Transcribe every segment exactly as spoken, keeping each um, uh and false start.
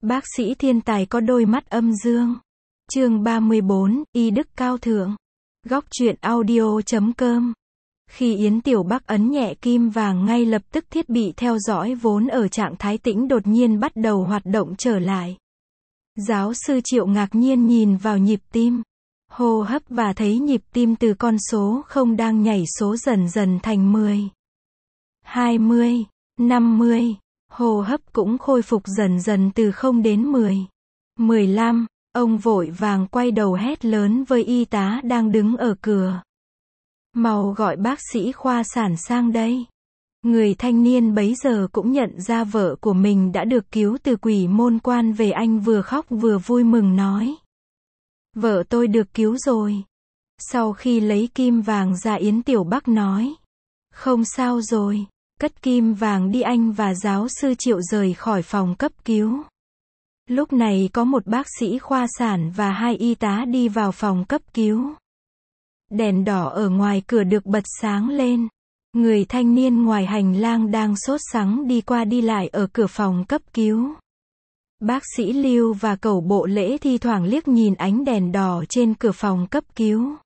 Bác sĩ thiên tài có đôi mắt âm dương. Chương ba mươi bốn, y đức cao thượng. Góc truyện audio chấm com. Khi Yến Tiểu Bắc ấn nhẹ kim vàng, ngay lập tức thiết bị theo dõi vốn ở trạng thái tĩnh đột nhiên bắt đầu hoạt động trở lại. Giáo sư Triệu ngạc nhiên nhìn vào nhịp tim, hô hấp và thấy nhịp tim từ con số không đang nhảy số dần dần thành mười, hai mươi, năm mươi. Hô hấp cũng khôi phục dần dần từ không đến mười, mười lăm. Ông vội vàng quay đầu hét lớn với y tá đang đứng ở cửa. Mau gọi bác sĩ khoa sản sang đây. Người thanh niên bấy giờ cũng nhận ra vợ của mình đã được cứu từ quỷ môn quan về, anh vừa khóc vừa vui mừng nói. Vợ tôi được cứu rồi. Sau khi lấy kim vàng ra, Yến Tiểu Bắc nói. Không sao rồi. Cất kim vàng đi, anh và giáo sư Triệu rời khỏi phòng cấp cứu. Lúc này có một bác sĩ khoa sản và hai y tá đi vào phòng cấp cứu. Đèn đỏ ở ngoài cửa được bật sáng lên. Người thanh niên ngoài hành lang đang sốt sắng đi qua đi lại ở cửa phòng cấp cứu. Bác sĩ Lưu và cẩu bộ lễ thi thoảng liếc nhìn ánh đèn đỏ trên cửa phòng cấp cứu.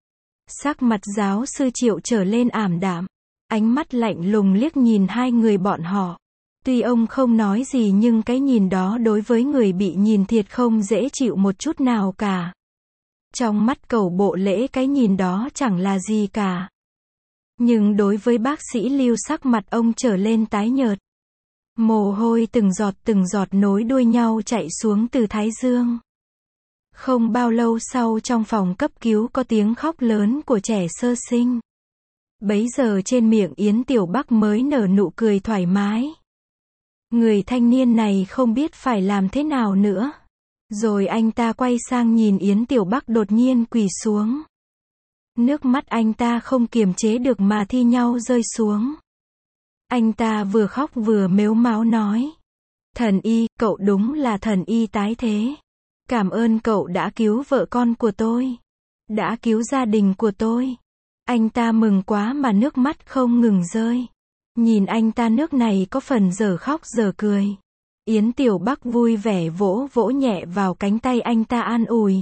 Sắc mặt giáo sư Triệu trở lên ảm đạm. Ánh mắt lạnh lùng liếc nhìn hai người bọn họ. Tuy ông không nói gì nhưng cái nhìn đó đối với người bị nhìn thiệt không dễ chịu một chút nào cả. Trong mắt cẩu bộ lễ, cái nhìn đó chẳng là gì cả. Nhưng đối với bác sĩ Lưu, sắc mặt ông trở lên tái nhợt. Mồ hôi từng giọt từng giọt nối đuôi nhau chạy xuống từ thái dương. Không bao lâu sau, trong phòng cấp cứu có tiếng khóc lớn của trẻ sơ sinh. Bấy giờ trên miệng Yến Tiểu Bắc mới nở nụ cười thoải mái. Người thanh niên này không biết phải làm thế nào nữa. Rồi anh ta quay sang nhìn Yến Tiểu Bắc đột nhiên quỳ xuống. Nước mắt anh ta không kiềm chế được mà thi nhau rơi xuống. Anh ta vừa khóc vừa mếu máo nói. Thần y, cậu đúng là thần y tái thế. Cảm ơn cậu đã cứu vợ con của tôi. Đã cứu gia đình của tôi. Anh ta mừng quá mà nước mắt không ngừng rơi. Nhìn anh ta nước này có phần giờ khóc giờ cười. Yến Tiểu Bắc vui vẻ vỗ vỗ nhẹ vào cánh tay anh ta an ủi.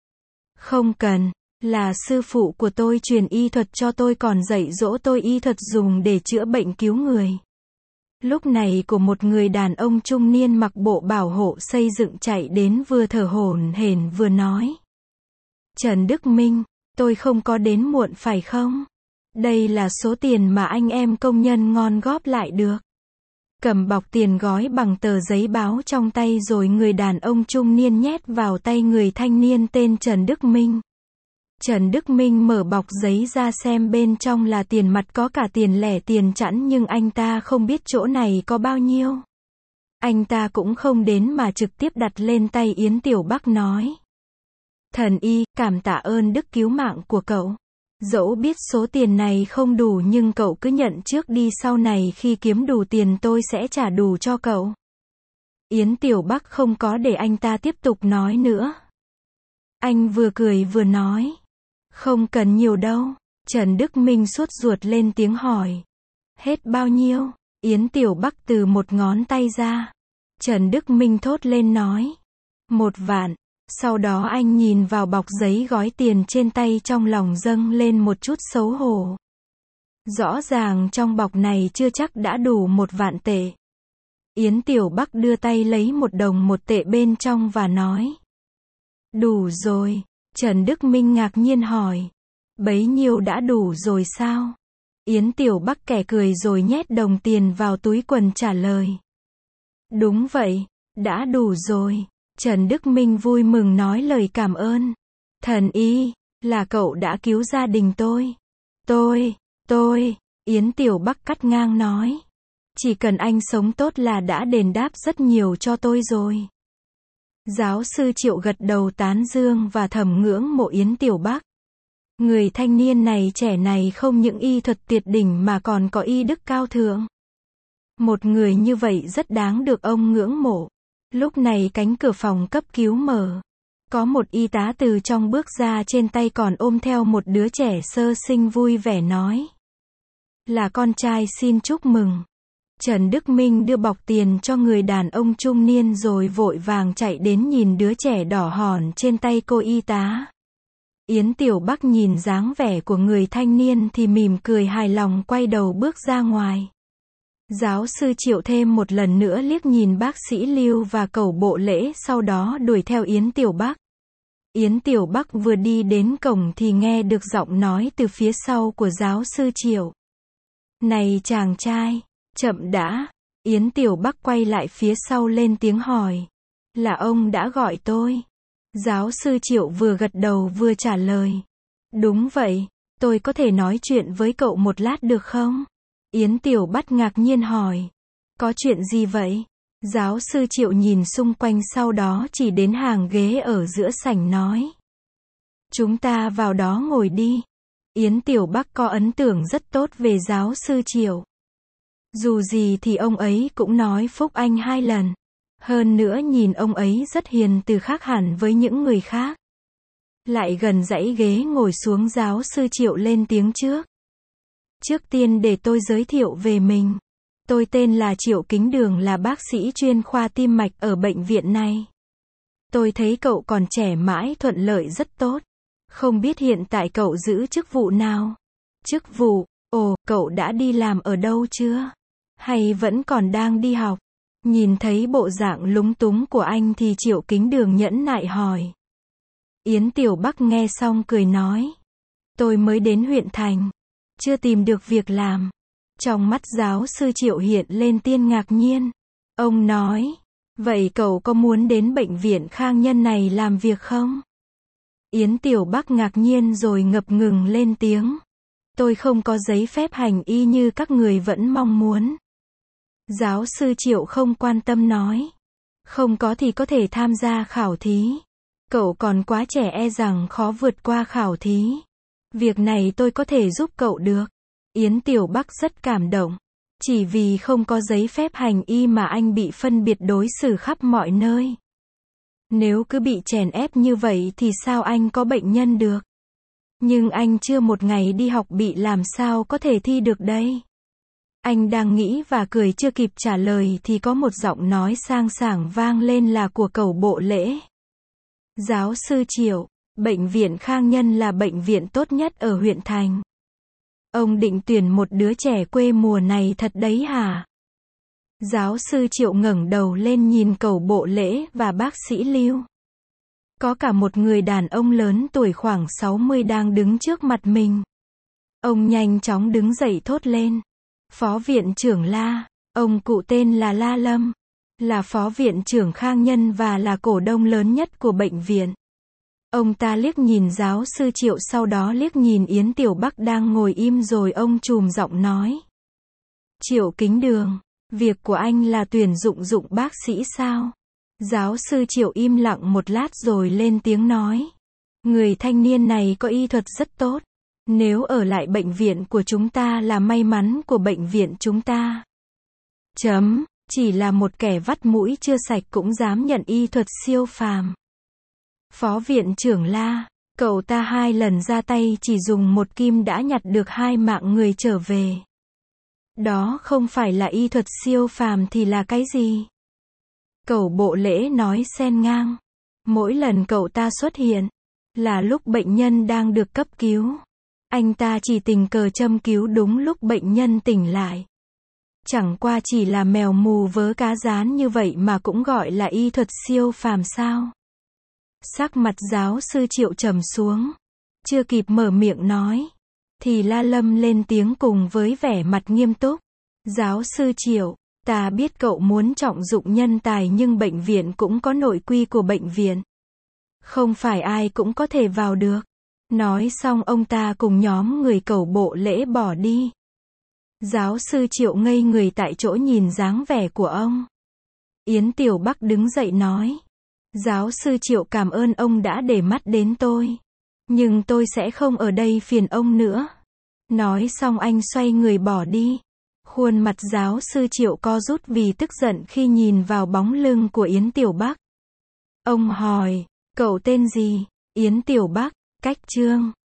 Không cần, là sư phụ của tôi truyền y thuật cho tôi, còn dạy dỗ tôi y thuật dùng để chữa bệnh cứu người. Lúc này của một người đàn ông trung niên mặc bộ bảo hộ xây dựng chạy đến, vừa thở hổn hển vừa nói. Trần Đức Minh, tôi không có đến muộn phải không? Đây là số tiền mà anh em công nhân ngon góp lại được. Cầm bọc tiền gói bằng tờ giấy báo trong tay, rồi người đàn ông trung niên nhét vào tay người thanh niên tên Trần Đức Minh. Trần Đức Minh mở bọc giấy ra xem bên trong là tiền mặt, có cả tiền lẻ tiền chẵn, nhưng anh ta không biết chỗ này có bao nhiêu. Anh ta cũng không đến mà trực tiếp đặt lên tay Yến Tiểu Bắc nói. Thần y, cảm tạ ơn đức cứu mạng của cậu. Dẫu biết số tiền này không đủ nhưng cậu cứ nhận trước đi, sau này khi kiếm đủ tiền tôi sẽ trả đủ cho cậu. Yến Tiểu Bắc không có để anh ta tiếp tục nói nữa. Anh vừa cười vừa nói. Không cần nhiều đâu. Trần Đức Minh sốt ruột lên tiếng hỏi. Hết bao nhiêu? Yến Tiểu Bắc từ một ngón tay ra. Trần Đức Minh thốt lên nói. Một vạn. Sau đó anh nhìn vào bọc giấy gói tiền trên tay, trong lòng dâng lên một chút xấu hổ. Rõ ràng trong bọc này chưa chắc đã đủ một vạn tệ. Yến Tiểu Bắc đưa tay lấy một đồng một tệ bên trong và nói. Đủ rồi. Trần Đức Minh ngạc nhiên hỏi. Bấy nhiêu đã đủ rồi sao? Yến Tiểu Bắc kẻ cười rồi nhét đồng tiền vào túi quần trả lời. Đúng vậy, đã đủ rồi. Trần Đức Minh vui mừng nói lời cảm ơn. Thần y, là cậu đã cứu gia đình tôi. Tôi, tôi, Yến Tiểu Bắc cắt ngang nói. Chỉ cần anh sống tốt là đã đền đáp rất nhiều cho tôi rồi. Giáo sư Triệu gật đầu tán dương và thầm ngưỡng mộ Yến Tiểu Bắc. Người thanh niên này trẻ này không những y thuật tuyệt đỉnh mà còn có y đức cao thượng. Một người như vậy rất đáng được ông ngưỡng mộ. Lúc này cánh cửa phòng cấp cứu mở. Có một y tá từ trong bước ra, trên tay còn ôm theo một đứa trẻ sơ sinh, vui vẻ nói. Là con trai, xin chúc mừng. Trần Đức Minh đưa bọc tiền cho người đàn ông trung niên rồi vội vàng chạy đến nhìn đứa trẻ đỏ hòn trên tay cô y tá. Yến Tiểu Bắc nhìn dáng vẻ của người thanh niên thì mỉm cười hài lòng quay đầu bước ra ngoài. Giáo sư Triệu thêm một lần nữa liếc nhìn bác sĩ Lưu và Cẩu Bộ Lễ, sau đó đuổi theo Yến Tiểu Bắc. Yến Tiểu Bắc vừa đi đến cổng thì nghe được giọng nói từ phía sau của giáo sư Triệu. Này chàng trai, chậm đã. Yến Tiểu Bắc quay lại phía sau lên tiếng hỏi. Là ông đã gọi tôi. Giáo sư Triệu vừa gật đầu vừa trả lời. Đúng vậy, tôi có thể nói chuyện với cậu một lát được không? Yến Tiểu Bắc ngạc nhiên hỏi. Có chuyện gì vậy? Giáo sư Triệu nhìn xung quanh sau đó chỉ đến hàng ghế ở giữa sảnh nói. Chúng ta vào đó ngồi đi. Yến Tiểu Bắc có ấn tượng rất tốt về giáo sư Triệu. Dù gì thì ông ấy cũng nói phúc anh hai lần. Hơn nữa nhìn ông ấy rất hiền từ khác hẳn với những người khác. Lại gần dãy ghế ngồi xuống, giáo sư Triệu lên tiếng trước. Trước tiên để tôi giới thiệu về mình. Tôi tên là Triệu Kính Đường, là bác sĩ chuyên khoa tim mạch ở bệnh viện này. Tôi thấy cậu còn trẻ mãi thuận lợi rất tốt. Không biết hiện tại cậu giữ chức vụ nào? Chức vụ? Ồ, cậu đã đi làm ở đâu chưa? Hay vẫn còn đang đi học? Nhìn thấy bộ dạng lúng túng của anh thì Triệu Kính Đường nhẫn nại hỏi. Yến Tiểu Bắc nghe xong cười nói. Tôi mới đến huyện thành. Chưa tìm được việc làm. Trong mắt giáo sư Triệu hiện lên tia ngạc nhiên. Ông nói. Vậy cậu có muốn đến bệnh viện Khang Nhân này làm việc không? Yến Tiểu Bắc ngạc nhiên rồi ngập ngừng lên tiếng. Tôi không có giấy phép hành y như các người vẫn mong muốn. Giáo sư Triệu không quan tâm nói. Không có thì có thể tham gia khảo thí. Cậu còn quá trẻ, e rằng khó vượt qua khảo thí. Việc này tôi có thể giúp cậu được. Yến Tiểu Bắc rất cảm động. Chỉ vì không có giấy phép hành y mà anh bị phân biệt đối xử khắp mọi nơi. Nếu cứ bị chèn ép như vậy thì sao anh có bệnh nhân được? Nhưng anh chưa một ngày đi học bị làm sao có thể thi được đây? Anh đang nghĩ và cười chưa kịp trả lời thì có một giọng nói sang sảng vang lên, là của Cẩu Bộ Lễ. Giáo sư Triệu, bệnh viện Khang Nhân là bệnh viện tốt nhất ở huyện thành. Ông định tuyển một đứa trẻ quê mùa này thật đấy hả? Giáo sư Triệu ngẩng đầu lên nhìn Cẩu Bộ Lễ và bác sĩ Lưu. Có cả một người đàn ông lớn tuổi khoảng sáu mươi đang đứng trước mặt mình. Ông nhanh chóng đứng dậy thốt lên. Phó viện trưởng La. Ông cụ tên là La Lâm. Là phó viện trưởng Khang Nhân và là cổ đông lớn nhất của bệnh viện. Ông ta liếc nhìn giáo sư Triệu, sau đó liếc nhìn Yến Tiểu Bắc đang ngồi im, rồi ông trùm giọng nói. Triệu Kính Đường, việc của anh là tuyển dụng dụng bác sĩ sao? Giáo sư Triệu im lặng một lát rồi lên tiếng nói. Người thanh niên này có y thuật rất tốt. Nếu ở lại bệnh viện của chúng ta là may mắn của bệnh viện chúng ta. Chấm, chỉ là một kẻ vắt mũi chưa sạch cũng dám nhận y thuật siêu phàm. Phó viện trưởng La, cậu ta hai lần ra tay chỉ dùng một kim đã nhặt được hai mạng người trở về. Đó không phải là y thuật siêu phàm thì là cái gì? Cẩu Bộ Lễ nói xen ngang. Mỗi lần cậu ta xuất hiện, là lúc bệnh nhân đang được cấp cứu. Anh ta chỉ tình cờ châm cứu đúng lúc bệnh nhân tỉnh lại. Chẳng qua chỉ là mèo mù vớ cá rán như vậy mà cũng gọi là y thuật siêu phàm sao? Sắc mặt giáo sư Triệu trầm xuống. Chưa kịp mở miệng nói, thì La Lâm lên tiếng cùng với vẻ mặt nghiêm túc. Giáo sư Triệu, ta biết cậu muốn trọng dụng nhân tài nhưng bệnh viện cũng có nội quy của bệnh viện. Không phải ai cũng có thể vào được. Nói xong ông ta cùng nhóm người Cẩu Bộ Lễ bỏ đi. Giáo sư Triệu ngây người tại chỗ nhìn dáng vẻ của ông. Yến Tiểu Bắc đứng dậy nói. Giáo sư Triệu, cảm ơn ông đã để mắt đến tôi. Nhưng tôi sẽ không ở đây phiền ông nữa. Nói xong anh xoay người bỏ đi. Khuôn mặt giáo sư Triệu co rút vì tức giận khi nhìn vào bóng lưng của Yến Tiểu Bắc. Ông hỏi, cậu tên gì? Yến Tiểu Bắc, Cách Trương.